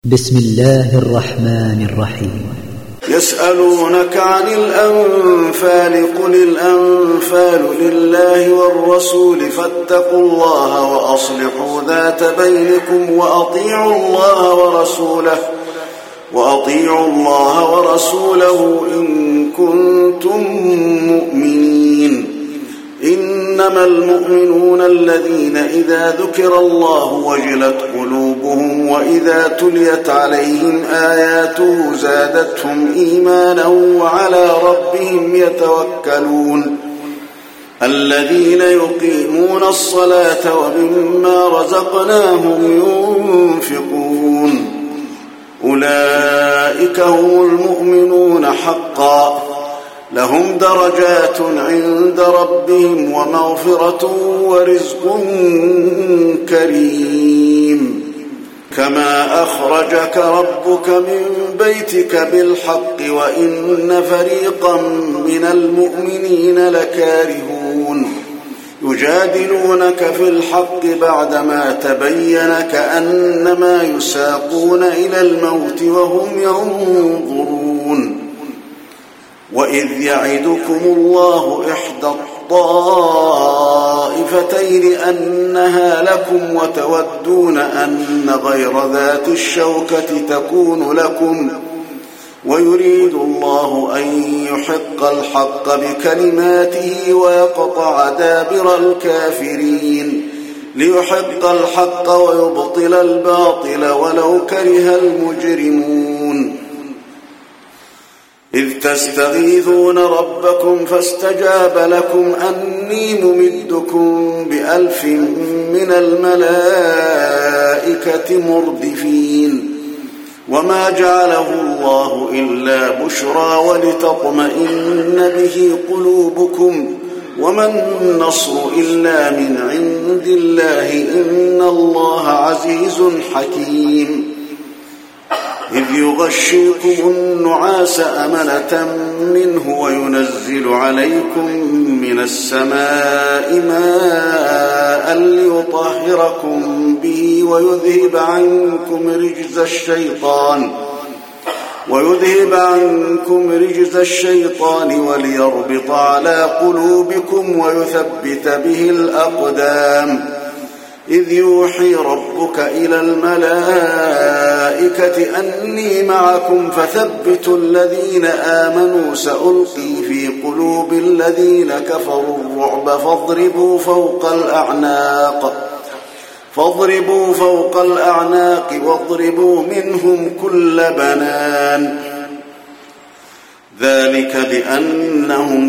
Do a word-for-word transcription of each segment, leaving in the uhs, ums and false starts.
بسم الله الرحمن الرحيم. يسألونك عن الأنفال قل الأنفال لله والرسول فاتقوا الله وأصلحوا ذات بينكم وأطيعوا الله ورسوله وأطيعوا الله ورسوله إن كنتم مؤمنين. إنما المؤمنون الذين إذا ذكر الله وجلت قلوبهم وإذا تليت عليهم آياته زادتهم إيمانا وعلى ربهم يتوكلون. الذين يقيمون الصلاة ومما رزقناهم ينفقون أولئك هم المؤمنون حقا لهم درجات عند ربهم ومغفرة ورزق كريم. كما أخرجك ربك من بيتك بالحق وإن فريقا من المؤمنين لكارهون يجادلونك في الحق بعدما تبين كأنما يساقون إلى الموت وهم ينظرون. وإذ يعدكم الله إحدى الطائفتين أنها لكم وتودون أن غير ذات الشوكة تكون لكم ويريد الله أن يحق الحق بكلماته ويقطع دابر الكافرين ليحق الحق ويبطل الباطل ولو كره المجرمون. إذ تستغيثون ربكم فاستجاب لكم أني ممدكم بألف من الملائكة مردفين. وما جعله الله إلا بشرى ولتطمئن به قلوبكم وما النصر إلا من عند الله إن الله عزيز حكيم. إذ يغشيكم النعاس أمنة منه وينزل عليكم من السماء ماء ليطهركم به ويذهب عنكم رجز الشيطان ويذهب عنكم رجز الشيطان وليربط على قلوبكم ويثبت به الأقدام. إذ يوحي ربك إلى الملائكة أني معكم فثبتوا الذين آمنوا سألقي في قلوب الذين كفروا الرعب فاضربوا فوق الأعناق فاضربوا فوق الأعناق واضربوا منهم كل بنان. ذلك بأنهم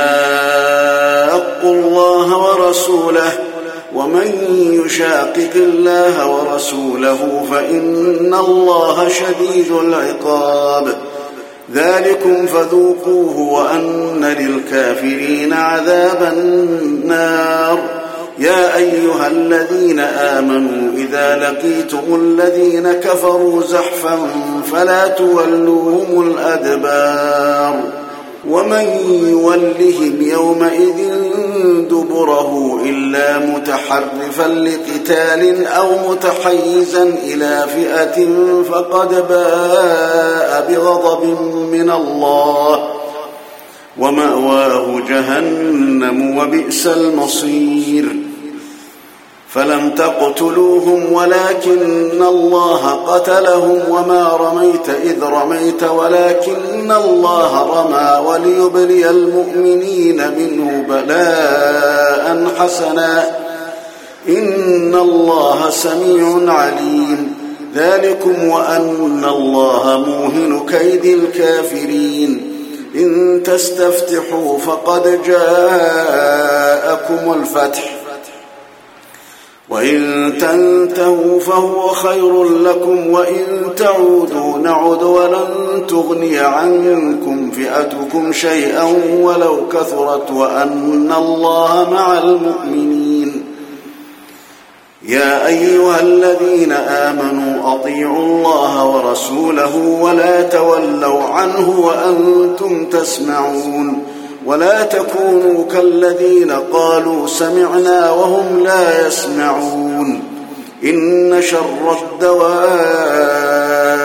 شاقوا الله ورسوله ومن يشاقق الله ورسوله فإن الله شديد العقاب. ذلكم فذوقوه وأن للكافرين عذاب النار. يا أيها الذين آمنوا إذا لقيتم الذين كفروا زحفا فلا تولوهم الأدبار ومن يولهم يومئذ دبره إلا متحرفا لقتال أو متحيزا إلى فئة فقد باء بغضب من الله ومأواه جهنم وبئس المصير. فلم تقتلوهم ولكن الله قتلهم وما رميت إذ رميت ولكن الله رمى وليبلي المؤمنين منه بلاء حسنا إن الله سميع عليم. ذلكم وأن الله موهن كيد الكافرين. إن تستفتحوا فقد جاءكم الفتح وإن تنتهوا فهو خير لكم وإن تعودوا نعد ولن تغني عنكم فئتكم شيئا ولو كثرت وأن الله مع المؤمنين. يا أيها الذين آمنوا أطيعوا الله ورسوله ولا تولوا عنه وأنتم تسمعون ولا تكونوا كالذين قالوا سمعنا وهم لا يسمعون. إن شر الدواب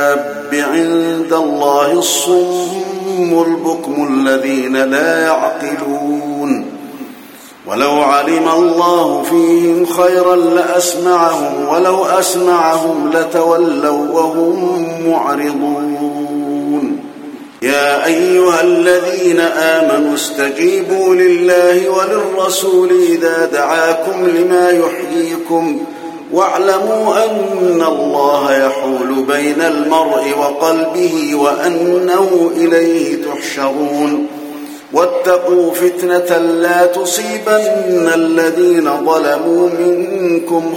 الله الصم البكم الذين لا يعقلون ولو علم الله فيهم خيرا لأسمعهم ولو أسمعهم لتولوا وهم معرضون يا أيها الذين آمنوا استجيبوا لله وللرسول إذا دعاكم لما يحييكم واعلموا أن الله يحول بين المرء وقلبه وأنه إليه تحشرون واتقوا فتنة لا تصيبن الذين ظلموا منكم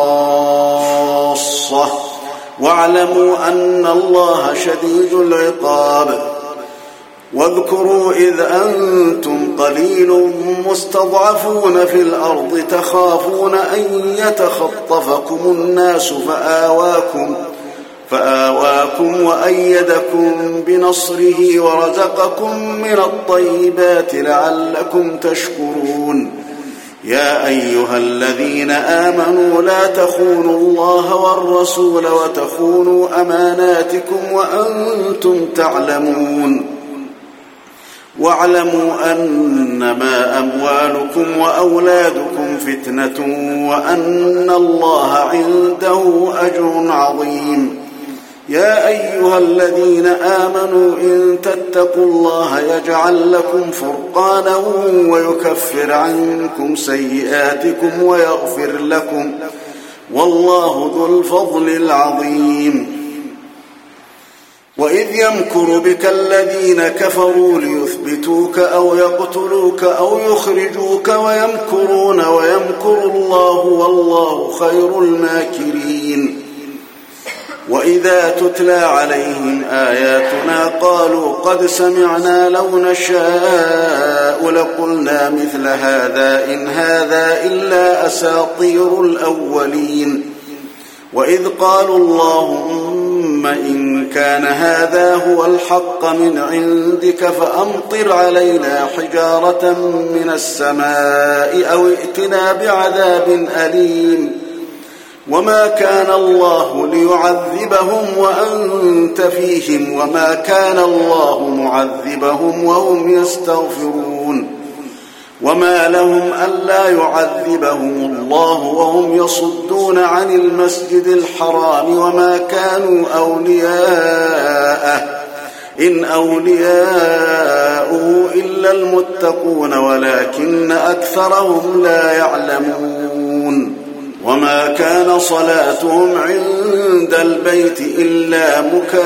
خاصة واعلموا أن الله شديد العقاب واذكروا إذ أنتم قليل مستضعفون في الأرض تخافون أن يتخطفكم الناس فآواكم فآواكم وأيدكم بنصره ورزقكم من الطيبات لعلكم تشكرون يا أيها الذين آمنوا لا تخونوا الله والرسول وتخونوا أماناتكم وأنتم تعلمون واعلموا أنما أموالكم وأولادكم فتنة وأن الله عنده أجر عظيم يا أيها الذين آمنوا إن تتقوا الله يجعل لكم فرقانا ويكفر عنكم سيئاتكم ويغفر لكم والله ذو الفضل العظيم وإذ يمكر بك الذين كفروا ليثبتوك أو يقتلوك أو يخرجوك ويمكرون ويمكر الله والله خير الماكرين وإذا تتلى عليهم آياتنا قالوا قد سمعنا لو نشاء لقلنا مثل هذا إن هذا إلا أساطير الأولين وإذ قالوا اللهم إن كان هذا هو الحق من عندك فأمطر علينا حجارة من السماء أو ائتنا بعذاب أليم وما كان الله ليعذبهم وأنت فيهم وما كان الله معذبهم وهم يستغفرون وما لهم ألا يعذبهم الله وهم يصدون عن المسجد الحرام وما كانوا أولياءه إن أولياؤه إلا المتقون ولكن أكثرهم لا يعلمون وما كان صلاتهم عند البيت إلا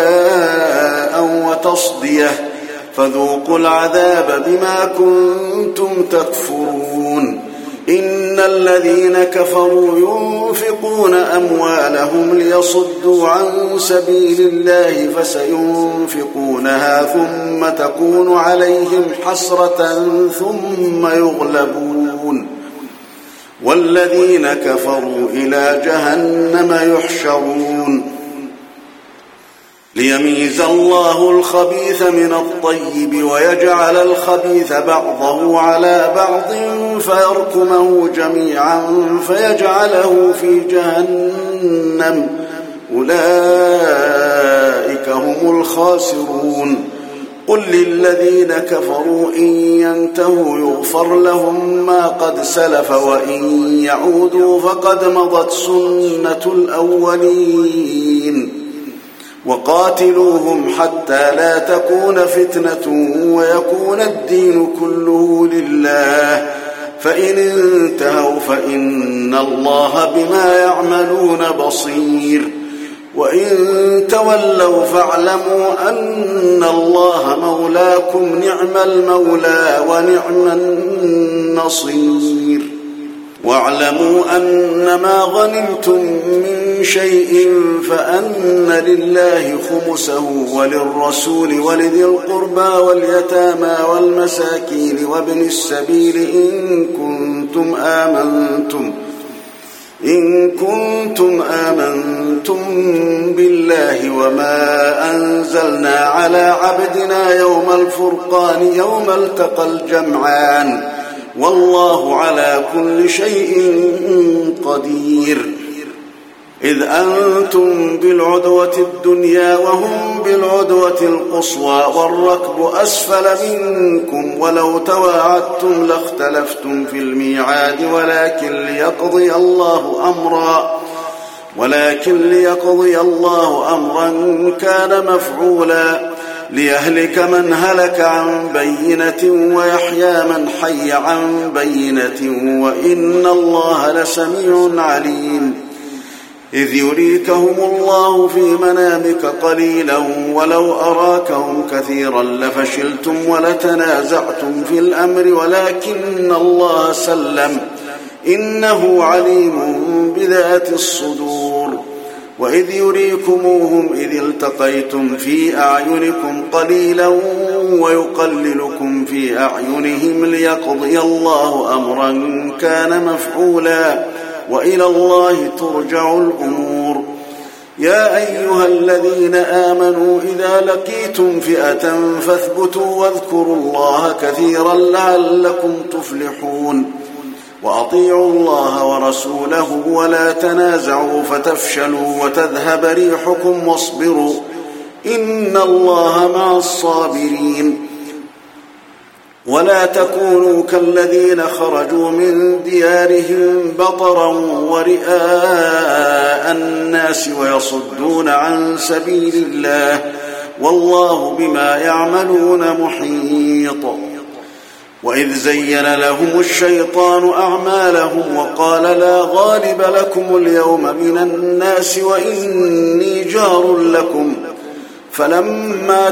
مكاء وتصدية فذوقوا العذاب بما كنتم تكفرون إن الذين كفروا ينفقون أموالهم ليصدوا عن سبيل الله فسينفقونها ثم تكون عليهم حسرة ثم يغلبون والذين كفروا إلى جهنم يحشرون ليميز الله الخبيث من الطيب ويجعل الخبيث بعضه على بعض فيركمه جميعا فيجعله في جهنم أولئك هم الخاسرون قل للذين كفروا إن ينتهوا يغفر لهم ما قد سلف وإن يعودوا فقد مضت سنة الأولين وقاتلوهم حتى لا تكون فتنة ويكون الدين كله لله فإن انتهوا فإن الله بما يعملون بصير وإن تولوا فاعلموا أن الله مولاكم نعم المولى ونعم النصير واعلموا أنما غنمتم من شيء فأن لله خمسه وللرسول ولذي القربى واليتامى والمساكين وابن السبيل إن كنتم آمنتم إن كنتم آمنتم بالله وما أنزلنا على عبدنا يوم الفرقان يوم التقى الجمعان والله على كل شيء قدير إذ أنتم بالعدوة الدنيا وهم بالعدوة القصوى والركب أسفل منكم ولو تواعدتم لاختلفتم في الميعاد ولكن ليقضي الله أمرا ولكن ليقضي الله أمرا كان مفعولا ليهلك من هلك عن بينة ويحيى من حي عن بينة وإن الله لسميع عليم إذ يريكهم الله في منامك قليلا ولو أراكهم كثيرا لفشلتم ولتنازعتم في الأمر ولكن الله سلم إنه عليم بذات الصدور وإذ يريكموهم إذ التقيتم في أعينكم قليلا ويقللكم في أعينهم ليقضي الله أمرا كان مفعولا وإلى الله ترجع الأمور يا أيها الذين آمنوا إذا لقيتم فئة فاثبتوا واذكروا الله كثيرا لعلكم تفلحون وأطيعوا الله ورسوله ولا تنازعوا فتفشلوا وتذهب ريحكم واصبروا إن الله مع الصابرين ولا تكونوا كالذين خرجوا من ديارهم بطرا ورئاء الناس ويصدون عن سبيل الله والله بما يعملون محيط وإذ زين لهم الشيطان أعمالهم وقال لا غالب لكم اليوم من الناس وإني جار لكم فلما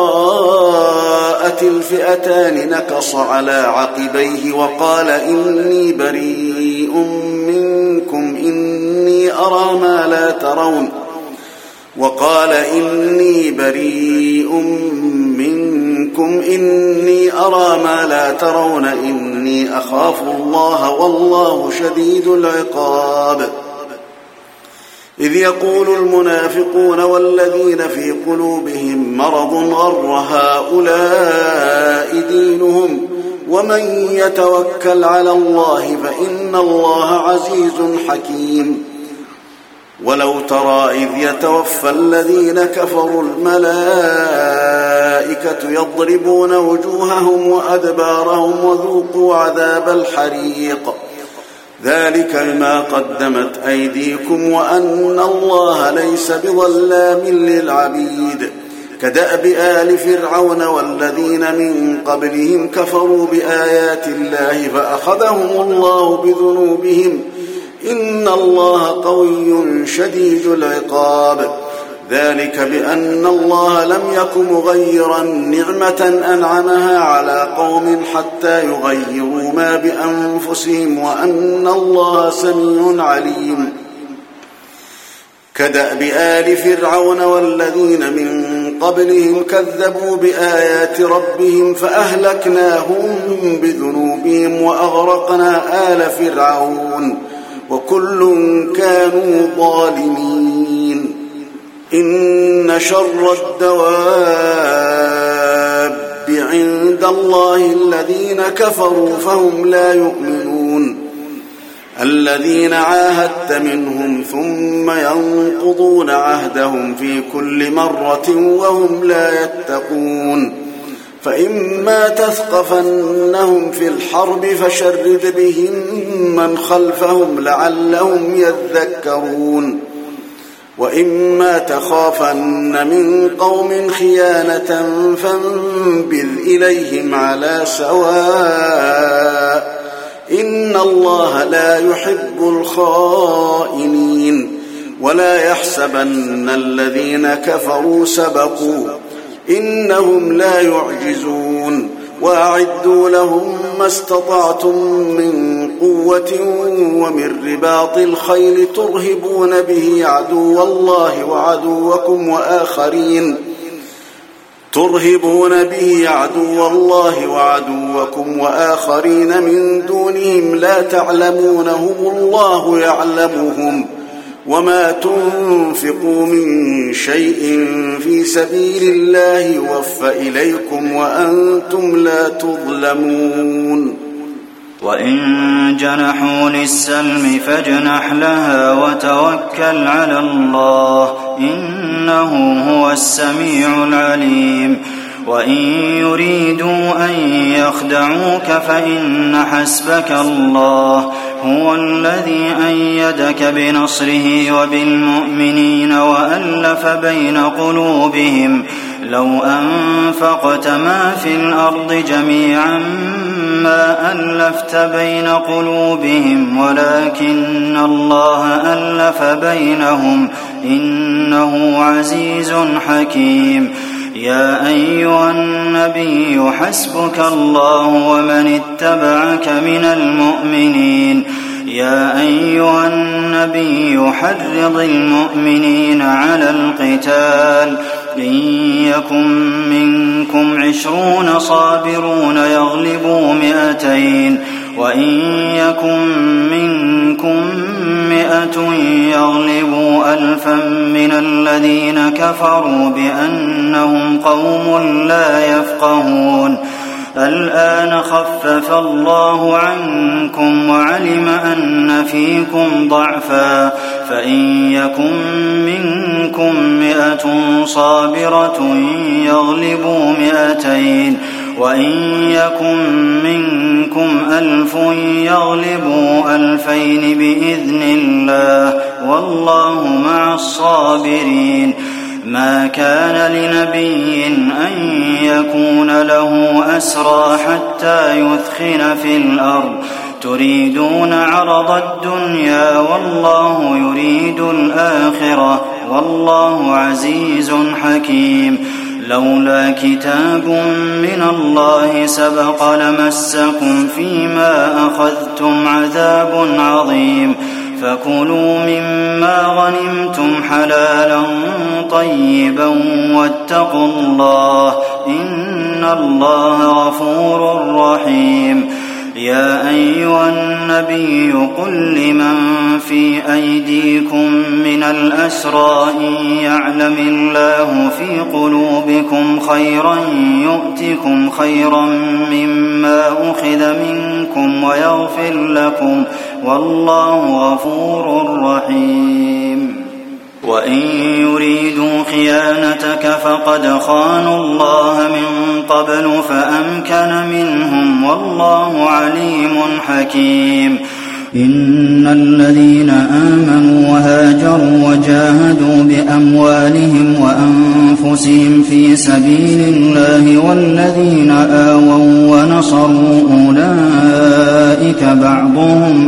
تراءت الفئتان نكص على عقبيه وقال إني بريء منكم إني أرى ما لا ترون وقال إني بريء منكم إني أرى ما لا ترون إني أخاف الله والله شديد العقاب إذ يقول المنافقون والذين في قلوبهم مرض غر هؤلاء دينهم ومن يتوكل على الله فإن الله عزيز حكيم ولو ترى إذ يتوفى الذين كفروا الملائكة يضربون وجوههم وأدبارهم وذوقوا عذاب الحريق ذلك بما قدمت أيديكم وأن الله ليس بظلام للعبيد كدأب آل فرعون والذين من قبلهم كفروا بآيات الله فأخذهم الله بذنوبهم إن الله قوي شديد العقاب ذلك بأن الله لم يك مغيرا نعمة أنعمها على قوم حتى يغيروا ما بأنفسهم وأن الله سميع عليم كدأب آل فرعون والذين من قبلهم كذبوا بآيات ربهم فأهلكناهم بذنوبهم وأغرقنا آل فرعون وكل كانوا ظالمين إن شر الدواب عند الله الذين كفروا فهم لا يؤمنون الذين عاهدت منهم ثم ينقضون عهدهم في كل مرة وهم لا يتقون فإما تثقفنهم في الحرب فشرد بهم من خلفهم لعلهم يذكرون وإما تخافن من قوم خيانة فانبذ إليهم على سواء إن الله لا يحب الخائنين ولا يحسبن الذين كفروا سبقوا إنهم لا يعجزون وأعدوا لهم ما استطعتم من قوة ومن رباط الخيل ترهبون به عدو الله وعدوكم وآخرين ترهبون به عدو الله وعدوكم وآخرين من دونهم لا تعلمونهم الله يعلمهم وما تنفقوا من شيء في سبيل الله يوفى إليكم وأنتم لا تظلمون وإن جنحوا للسلم فاجنح لها وتوكل على الله إنه هو السميع العليم وإن يريدوا أن يخدعوك فإن حسبك الله هو الذي أيدك بنصره وبالمؤمنين وألف بين قلوبهم لو أنفقت ما في الأرض جميعا ما ألفت بين قلوبهم ولكن الله ألف بينهم إنه عزيز حكيم يا أيها النبي حسبك الله ومن اتبعك من المؤمنين يا أيها النبي حرض المؤمنين على القتال إن يكن منكم عشرون صابرون يغلبوا مئتين وإن يكن منكم مئة يغلبوا ألفا من الذين كفروا بأنهم قوم لا يفقهون الآن خفف الله عنكم وعلم أن فيكم ضعفا فإن يكن منكم مئة صابرة يغلبوا مئتين وإن يكن منكم ألف يغلبوا ألفين بإذن الله والله مع الصابرين ما كان لنبي أن يكون له أسرى حتى يثخن في الأرض تريدون عرض الدنيا والله يريد الآخرة والله عزيز حكيم لولا كتاب من الله سبق لمسكم فيما أخذتم عذاب عظيم فكلوا مما غنمتم حلالا طيبا واتقوا الله إن الله غفور رحيم يا أيها النبي قل لمن في أيديكم من الأسرى إن يعلم الله في قلوبكم خيرا يؤتكم خيرا مما أخذ منكم ويغفر لكم والله غفور رحيم وإن يريدوا خيانتك فقد خانوا الله من قبل فأمكن منهم والله عليم حكيم إن الذين آمنوا وهاجروا وجاهدوا بأموالهم وأنفسهم في سبيل الله والذين آووا ونصروا أولئك بعضهم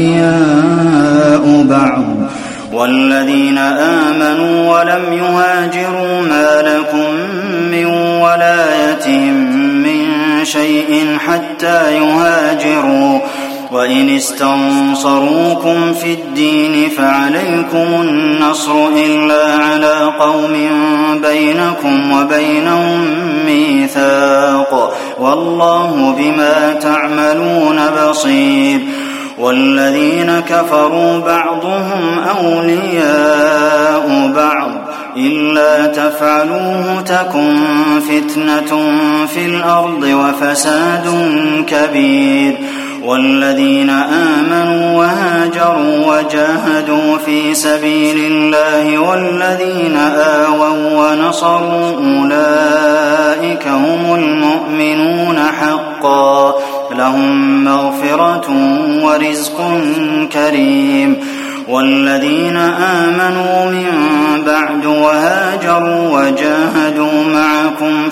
أولياء بعض والذين آمنوا ولم يهاجروا ما لكم من ولايتهم من شيء حتى يهاجروا وإن استنصروكم في الدين فعليكم النصر إلا على قوم بينكم وبينهم ميثاق والله بما تعملون بصير والذين كفروا بعضهم أولياء بعض إلا تفعلوه تكن فتنة في الأرض وفساد كبير والذين آمنوا وهاجروا وجاهدوا في سبيل الله والذين آووا ونصروا أولئك هم المؤمنون حقا لهم مغفرة ورزق كريم والذين آمنوا من بعد وهاجروا وجاهدوا معكم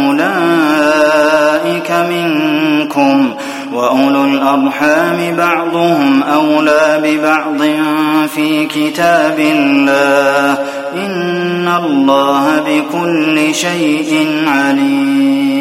فأولئك منكم وأولو الأرحام بعضهم أولى ببعض في كتاب الله إن الله بكل شيء عليم